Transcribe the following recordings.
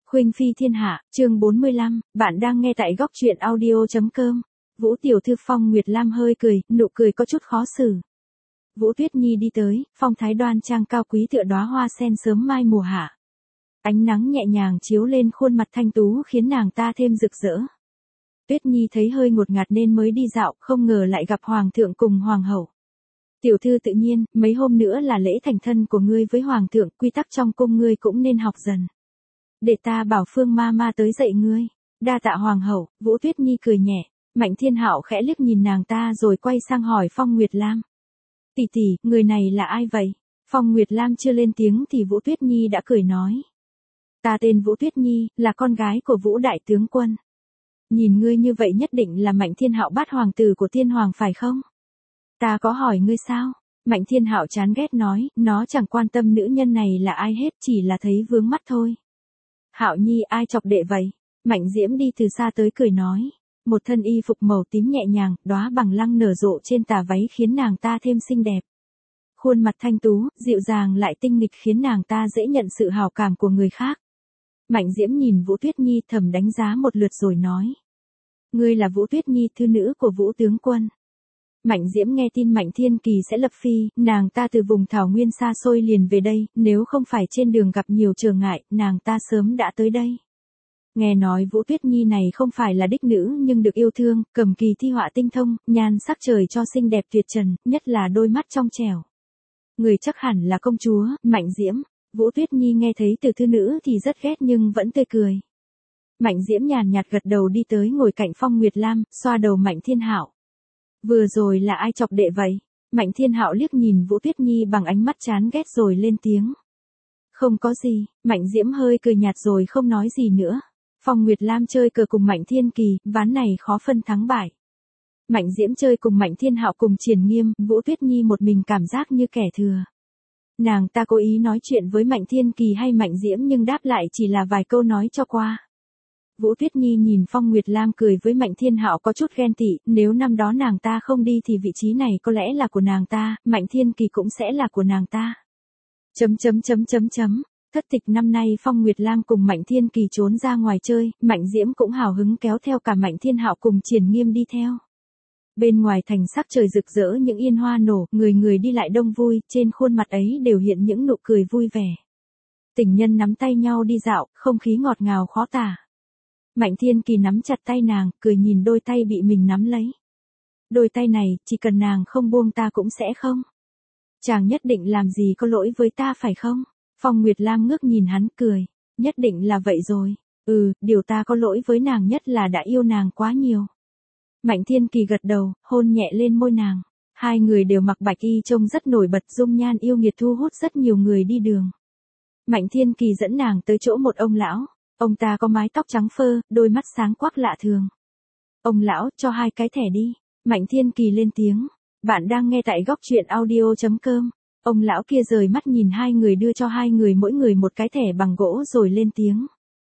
Khuynh Phi Thiên Hạ, chương 45, bạn đang nghe tại góc truyện audio.com. Vũ tiểu thư Phong Nguyệt Lam hơi cười, nụ cười có chút khó xử. Vũ Tuyết Nhi đi tới, phong thái đoan trang cao quý tựa đóa hoa sen sớm mai mùa hạ. Ánh nắng nhẹ nhàng chiếu lên khuôn mặt thanh tú khiến nàng ta thêm rực rỡ. Tuyết Nhi thấy hơi ngột ngạt nên mới đi dạo, không ngờ lại gặp Hoàng thượng cùng Hoàng hậu. Tiểu thư tự nhiên, mấy hôm nữa là lễ thành thân của ngươi với Hoàng thượng, quy tắc trong cung ngươi cũng nên học dần. Để ta bảo Phương ma tới dạy ngươi. Đa tạ Hoàng hậu. Vũ Tuyết Nhi cười nhẹ. Mạnh Thiên Hạo khẽ liếc nhìn nàng ta rồi quay sang hỏi Phong Nguyệt Lam. Tỷ tỷ, người này là ai vậy? Phong Nguyệt Lam chưa lên tiếng thì Vũ Tuyết Nhi đã cười nói. Ta tên Vũ Tuyết Nhi, là con gái của Vũ đại tướng quân. Nhìn ngươi như vậy nhất định là Mạnh Thiên Hạo bát hoàng tử của Thiên Hoàng phải không? Ta có hỏi ngươi sao? Mạnh Thiên Hạo chán ghét nói, nó chẳng quan tâm nữ nhân này là ai hết, chỉ là thấy vướng mắt thôi. Hạo Nhi, ai chọc đệ vậy? Mạnh Diễm đi từ xa tới cười nói. Một thân y phục màu tím nhẹ nhàng, đóa bằng lăng nở rộ trên tà váy khiến nàng ta thêm xinh đẹp. Khuôn mặt thanh tú, dịu dàng lại tinh nghịch khiến nàng ta dễ nhận sự hào cảm của người khác. Mạnh Diễm nhìn Vũ Tuyết Nhi thầm đánh giá một lượt rồi nói. Ngươi là Vũ Tuyết Nhi, thư nữ của Vũ tướng quân. Mạnh Diễm nghe tin Mạnh Thiên Kỳ sẽ lập phi, nàng ta từ vùng thảo nguyên xa xôi liền về đây, nếu không phải trên đường gặp nhiều trở ngại, nàng ta sớm đã tới đây. Nghe nói Vũ Tuyết Nhi này không phải là đích nữ nhưng được yêu thương, cầm kỳ thi họa tinh thông, nhan sắc trời cho xinh đẹp tuyệt trần, nhất là đôi mắt trong trẻo. Người chắc hẳn là công chúa, Mạnh Diễm. Vũ Tuyết Nhi nghe thấy từ thư nữ thì rất ghét nhưng vẫn tươi cười. Mạnh Diễm nhàn nhạt gật đầu đi tới ngồi cạnh Phong Nguyệt Lam, xoa đầu Mạnh Thiên Hạo. Vừa rồi là ai chọc đệ vậy? Mạnh Thiên Hạo liếc nhìn Vũ Tuyết Nhi bằng ánh mắt chán ghét rồi lên tiếng. Không có gì. Mạnh Diễm hơi cười nhạt rồi không nói gì nữa. Phong Nguyệt Lam chơi cờ cùng Mạnh Thiên Kỳ, ván này khó phân thắng bại. Mạnh Diễm chơi cùng Mạnh Thiên Hạo cùng Triển Nghiêm, Vũ Tuyết Nhi một mình cảm giác như kẻ thừa. Nàng ta cố ý nói chuyện với Mạnh Thiên Kỳ hay Mạnh Diễm nhưng đáp lại chỉ là vài câu nói cho qua. Vũ Tuyết Nhi nhìn Phong Nguyệt Lam cười với Mạnh Thiên Hạo có chút ghen tị, nếu năm đó nàng ta không đi thì vị trí này có lẽ là của nàng ta, Mạnh Thiên Kỳ cũng sẽ là của nàng ta. Thất tịch năm nay Phong Nguyệt Lam cùng Mạnh Thiên Kỳ trốn ra ngoài chơi, Mạnh Diễm cũng hào hứng kéo theo cả Mạnh Thiên Hạo cùng Triển Nghiêm đi theo. Bên ngoài thành sắc trời rực rỡ những yên hoa nổ, người người đi lại đông vui, trên khuôn mặt ấy đều hiện những nụ cười vui vẻ. Tình nhân nắm tay nhau đi dạo, không khí ngọt ngào khó tả. Mạnh Thiên Kỳ nắm chặt tay nàng, cười nhìn đôi tay bị mình nắm lấy. Đôi tay này, chỉ cần nàng không buông ta cũng sẽ không. Chàng nhất định làm gì có lỗi với ta phải không? Phong Nguyệt Lam ngước nhìn hắn cười. Nhất định là vậy rồi. Điều ta có lỗi với nàng nhất là đã yêu nàng quá nhiều. Mạnh Thiên Kỳ gật đầu, hôn nhẹ lên môi nàng. Hai người đều mặc bạch y trông rất nổi bật, dung nhan yêu nghiệt thu hút rất nhiều người đi đường. Mạnh Thiên Kỳ dẫn nàng tới chỗ một ông lão. Ông ta có mái tóc trắng phơ, đôi mắt sáng quắc lạ thường. Ông lão, cho 2 cái thẻ đi. Mạnh Thiên Kỳ lên tiếng. Bạn đang nghe tại góc truyện audio.com. Ông lão kia rời mắt nhìn hai người đưa cho hai người mỗi người một cái thẻ bằng gỗ rồi lên tiếng.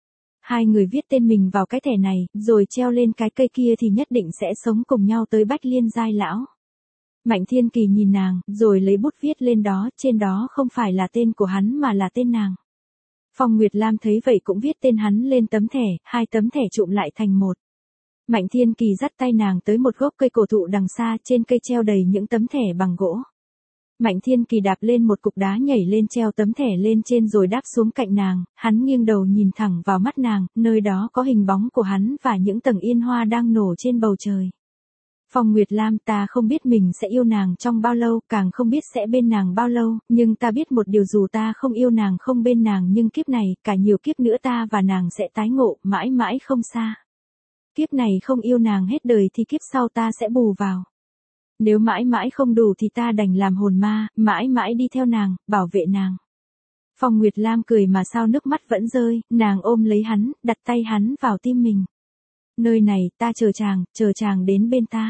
Hai người viết tên mình vào cái thẻ này, rồi treo lên cái cây kia thì nhất định sẽ sống cùng nhau tới Bách Liên giai lão. Mạnh Thiên Kỳ nhìn nàng, rồi lấy bút viết lên đó, trên đó không phải là tên của hắn mà là tên nàng. Phong Nguyệt Lam thấy vậy cũng viết tên hắn lên tấm thẻ, 2 tấm thẻ trụm lại thành một. Mạnh Thiên Kỳ dắt tay nàng tới một gốc cây cổ thụ đằng xa, trên cây treo đầy những tấm thẻ bằng gỗ. Mạnh Thiên Kỳ đạp lên một cục đá nhảy lên treo tấm thẻ lên trên rồi đáp xuống cạnh nàng, hắn nghiêng đầu nhìn thẳng vào mắt nàng, nơi đó có hình bóng của hắn và những tầng yên hoa đang nổ trên bầu trời. Phong Nguyệt Lam, ta không biết mình sẽ yêu nàng trong bao lâu, càng không biết sẽ bên nàng bao lâu, nhưng ta biết một điều, dù ta không yêu nàng không bên nàng nhưng kiếp này, cả nhiều kiếp nữa ta và nàng sẽ tái ngộ, mãi mãi không xa. Kiếp này không yêu nàng hết đời thì kiếp sau ta sẽ bù vào. Nếu mãi mãi không đủ thì ta đành làm hồn ma, mãi mãi đi theo nàng, bảo vệ nàng. Phong Nguyệt Lam cười mà sao nước mắt vẫn rơi, nàng ôm lấy hắn, đặt tay hắn vào tim mình. Nơi này, ta chờ chàng đến bên ta.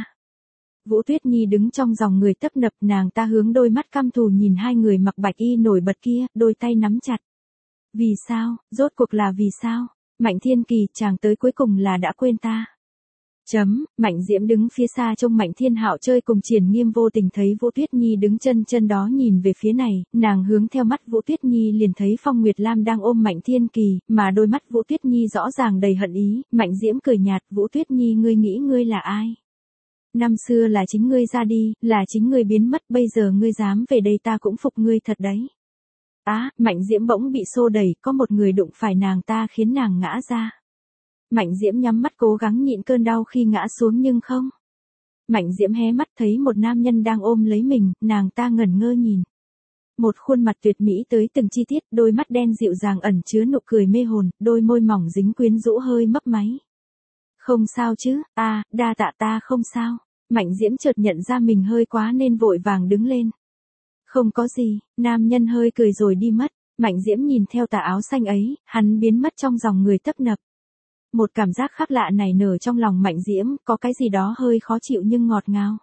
Vũ Tuyết Nhi đứng trong dòng người tấp nập, nàng ta hướng đôi mắt căm thù nhìn hai người mặc bạch y nổi bật kia, đôi tay nắm chặt. Vì sao, rốt cuộc là vì sao? Mạnh Thiên Kỳ, chàng tới cuối cùng là đã quên ta. Mạnh Diễm đứng phía xa trông Mạnh Thiên Hạo chơi cùng Triển Nghiêm, vô tình thấy Vũ Tuyết Nhi đứng chân đó nhìn về phía này, nàng hướng theo mắt Vũ Tuyết Nhi liền thấy Phong Nguyệt Lam đang ôm Mạnh Thiên Kỳ, mà đôi mắt Vũ Tuyết Nhi rõ ràng đầy hận ý. Mạnh Diễm cười nhạt, Vũ Tuyết Nhi, ngươi nghĩ ngươi là ai? Năm xưa là chính ngươi ra đi, là chính ngươi biến mất, bây giờ ngươi dám về đây ta cũng phục ngươi thật đấy. Mạnh Diễm bỗng bị xô đẩy, có một người đụng phải nàng ta khiến nàng ngã ra. Mạnh Diễm nhắm mắt cố gắng nhịn cơn đau khi ngã xuống nhưng không. Mạnh Diễm hé mắt thấy một nam nhân đang ôm lấy mình, nàng ta ngẩn ngơ nhìn. Một khuôn mặt tuyệt mỹ tới từng chi tiết, đôi mắt đen dịu dàng ẩn chứa nụ cười mê hồn, đôi môi mỏng dính quyến rũ hơi mấp máy. Không sao chứ, đa tạ, ta không sao. Mạnh Diễm chợt nhận ra mình hơi quá nên vội vàng đứng lên. Không có gì, nam nhân hơi cười rồi đi mất. Mạnh Diễm nhìn theo tà áo xanh ấy, hắn biến mất trong dòng người tấp nập. Một cảm giác khác lạ nảy nở trong lòng Mạnh Diễm, có cái gì đó hơi khó chịu nhưng ngọt ngào.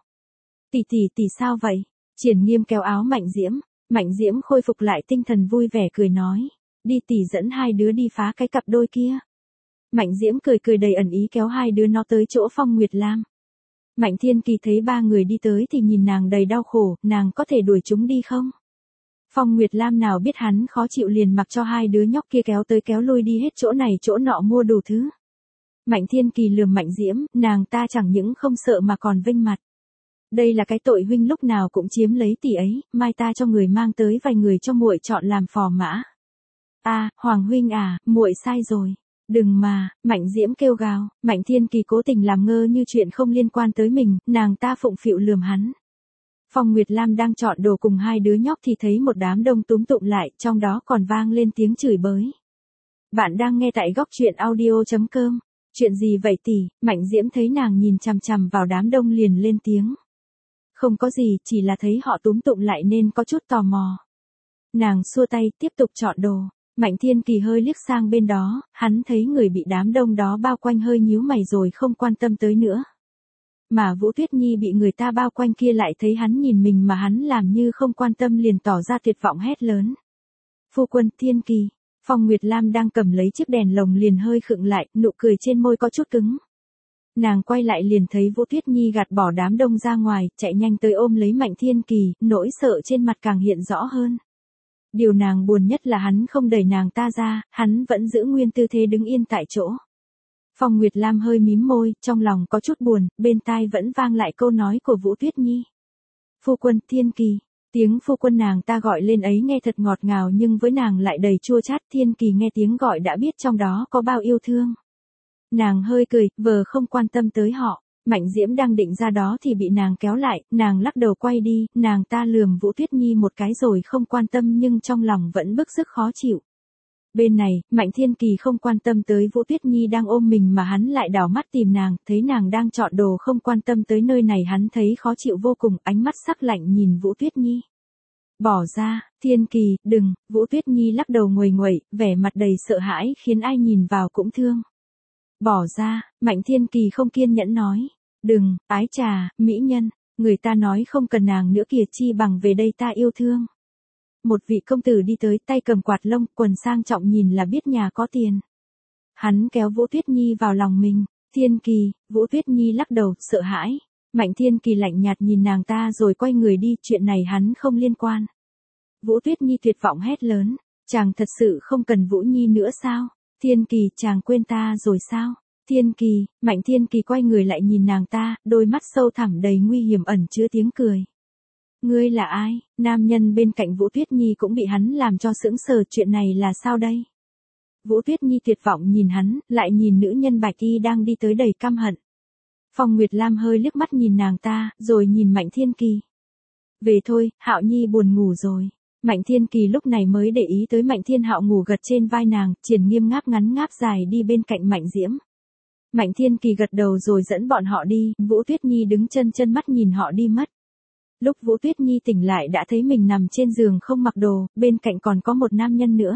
Tỷ sao vậy? Triển Nghiêm kéo áo Mạnh Diễm. Mạnh Diễm khôi phục lại tinh thần vui vẻ cười nói. Đi tỷ dẫn hai đứa đi phá cái cặp đôi kia. Mạnh Diễm cười đầy ẩn ý kéo hai đứa nó tới chỗ Phong Nguyệt Lam. Mạnh Thiên Kỳ thấy ba người đi tới thì nhìn nàng đầy đau khổ, nàng có thể đuổi chúng đi không? Phong Nguyệt Lam nào biết hắn khó chịu liền mặc cho hai đứa nhóc kia kéo tới kéo lui đi hết chỗ này chỗ nọ mua đủ thứ. Mạnh Thiên Kỳ lườm Mạnh Diễm, nàng ta chẳng những không sợ mà còn vênh mặt. Đây là cái tội huynh lúc nào cũng chiếm lấy tỷ ấy, mai ta cho người mang tới vài người cho muội chọn làm phò mã. Hoàng huynh muội sai rồi. Đừng mà, Mạnh Diễm kêu gào. Mạnh Thiên Kỳ cố tình làm ngơ như chuyện không liên quan tới mình, nàng ta phụng phịu lườm hắn. Phong Nguyệt Lam đang chọn đồ cùng hai đứa nhóc thì thấy một đám đông túm tụm lại, trong đó còn vang lên tiếng chửi bới. Bạn đang nghe tại góc truyện audio.com. Chuyện gì vậy tỷ? Mạnh Diễm thấy nàng nhìn chằm chằm vào đám đông liền lên tiếng. Không có gì, chỉ là thấy họ túm tụm lại nên có chút tò mò. Nàng xua tay, tiếp tục chọn đồ. Mạnh Thiên Kỳ hơi liếc sang bên đó, hắn thấy người bị đám đông đó bao quanh hơi nhíu mày rồi không quan tâm tới nữa. Mà Vũ Tuyết Nhi bị người ta bao quanh kia lại thấy hắn nhìn mình mà hắn làm như không quan tâm liền tỏ ra tuyệt vọng hét lớn. Phu quân, Thiên Kỳ. Phong Nguyệt Lam đang cầm lấy chiếc đèn lồng liền hơi khựng lại, nụ cười trên môi có chút cứng. Nàng quay lại liền thấy Vũ Tuyết Nhi gạt bỏ đám đông ra ngoài, chạy nhanh tới ôm lấy Mạnh Thiên Kỳ, nỗi sợ trên mặt càng hiện rõ hơn. Điều nàng buồn nhất là hắn không đẩy nàng ta ra, hắn vẫn giữ nguyên tư thế đứng yên tại chỗ. Phong Nguyệt Lam hơi mím môi, trong lòng có chút buồn, bên tai vẫn vang lại câu nói của Vũ Tuyết Nhi. Phu quân, Thiên Kỳ. Tiếng phu quân nàng ta gọi lên ấy nghe thật ngọt ngào nhưng với nàng lại đầy chua chát. Thiên Kỳ nghe tiếng gọi đã biết trong đó có bao yêu thương. Nàng hơi cười, vờ không quan tâm tới họ. Mạnh Diễm đang định ra đó thì bị nàng kéo lại, nàng lắc đầu quay đi, nàng ta lườm Vũ Tuyết Nhi một cái rồi không quan tâm nhưng trong lòng vẫn bức sức khó chịu. Bên này, Mạnh Thiên Kỳ không quan tâm tới Vũ Tuyết Nhi đang ôm mình mà hắn lại đảo mắt tìm nàng, thấy nàng đang chọn đồ không quan tâm tới nơi này hắn thấy khó chịu vô cùng, ánh mắt sắc lạnh nhìn Vũ Tuyết Nhi. Bỏ ra, Thiên Kỳ, đừng, Vũ Tuyết Nhi lắc đầu nguầy nguậy, vẻ mặt đầy sợ hãi khiến ai nhìn vào cũng thương. Bỏ ra, Mạnh Thiên Kỳ không kiên nhẫn nói. Đừng, ái trà, mỹ nhân, người ta nói không cần nàng nữa kìa chi bằng về đây ta yêu thương. Một vị công tử đi tới tay cầm quạt lông, quần sang trọng nhìn là biết nhà có tiền. Hắn kéo Vũ Tuyết Nhi vào lòng mình. Thiên Kỳ, Vũ Tuyết Nhi lắc đầu, sợ hãi. Mạnh Thiên Kỳ lạnh nhạt nhìn nàng ta rồi quay người đi, chuyện này hắn không liên quan. Vũ Tuyết Nhi tuyệt vọng hét lớn. Chàng thật sự không cần Vũ Nhi nữa sao? Thiên Kỳ, chàng quên ta rồi sao? Thiên Kỳ, Mạnh Thiên Kỳ quay người lại nhìn nàng ta, đôi mắt sâu thẳm đầy nguy hiểm ẩn chứa tiếng cười. Ngươi là ai? Nam nhân bên cạnh Vũ Tuyết Nhi cũng bị hắn làm cho sững sờ, chuyện này là sao đây? Vũ Tuyết Nhi tuyệt vọng nhìn hắn, lại nhìn nữ nhân bạch y đang đi tới đầy căm hận. Phong Nguyệt Lam hơi liếc mắt nhìn nàng ta, rồi nhìn Mạnh Thiên Kỳ. Về thôi, Hạo Nhi buồn ngủ rồi. Mạnh Thiên Kỳ lúc này mới để ý tới Mạnh Thiên Hạo ngủ gật trên vai nàng, Triển Nghiêm ngáp ngắn ngáp dài đi bên cạnh Mạnh Diễm. Mạnh Thiên Kỳ gật đầu rồi dẫn bọn họ đi, Vũ Tuyết Nhi đứng chân mắt nhìn họ đi mất. Lúc Vũ Tuyết Nhi tỉnh lại đã thấy mình nằm trên giường không mặc đồ, bên cạnh còn có một nam nhân nữa.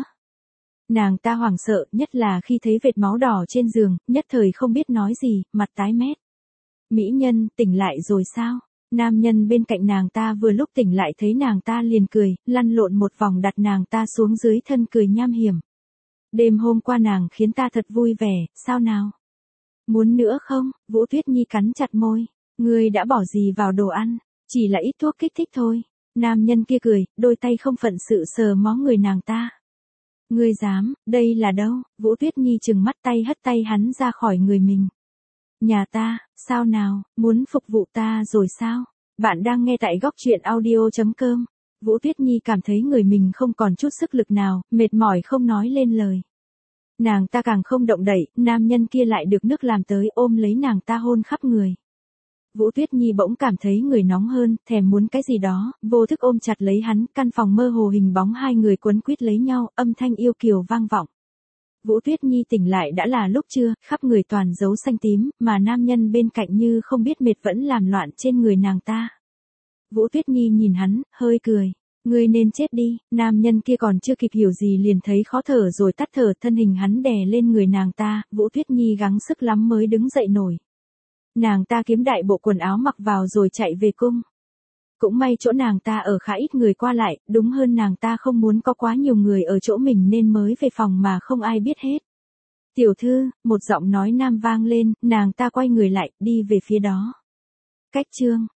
Nàng ta hoảng sợ, nhất là khi thấy vệt máu đỏ trên giường, nhất thời không biết nói gì, mặt tái mét. Mỹ nhân, tỉnh lại rồi sao? Nam nhân bên cạnh nàng ta vừa lúc tỉnh lại thấy nàng ta liền cười, lăn lộn một vòng đặt nàng ta xuống dưới thân cười nham hiểm. Đêm hôm qua nàng khiến ta thật vui vẻ, sao nào? Muốn nữa không? Vũ Tuyết Nhi cắn chặt môi. Ngươi đã bỏ gì vào đồ ăn? Chỉ là ít thuốc kích thích thôi. Nam nhân kia cười, đôi tay không phận sự sờ mó người nàng ta. Ngươi dám, đây là đâu? Vũ Tuyết Nhi trừng mắt tay hất tay hắn ra khỏi người mình. Nhà ta, sao nào, muốn phục vụ ta rồi sao? Bạn đang nghe tại góc truyện audio.com. Vũ Tuyết Nhi cảm thấy người mình không còn chút sức lực nào, mệt mỏi không nói lên lời. Nàng ta càng không động đậy, nam nhân kia lại được nước làm tới ôm lấy nàng ta hôn khắp người. Vũ Tuyết Nhi bỗng cảm thấy người nóng hơn, thèm muốn cái gì đó, vô thức ôm chặt lấy hắn, căn phòng mơ hồ hình bóng hai người quấn quýt lấy nhau, âm thanh yêu kiều vang vọng. Vũ Tuyết Nhi tỉnh lại đã là lúc trưa, khắp người toàn dấu xanh tím, mà nam nhân bên cạnh như không biết mệt vẫn làm loạn trên người nàng ta. Vũ Tuyết Nhi nhìn hắn, hơi cười. Ngươi nên chết đi, nam nhân kia còn chưa kịp hiểu gì liền thấy khó thở rồi tắt thở, thân hình hắn đè lên người nàng ta, Vũ Tuyết Nhi gắng sức lắm mới đứng dậy nổi. Nàng ta kiếm đại bộ quần áo mặc vào rồi chạy về cung. Cũng may chỗ nàng ta ở khá ít người qua lại, đúng hơn nàng ta không muốn có quá nhiều người ở chỗ mình nên mới về phòng mà không ai biết hết. Tiểu thư, một giọng nói nam vang lên, nàng ta quay người lại, đi về phía đó. Cách chương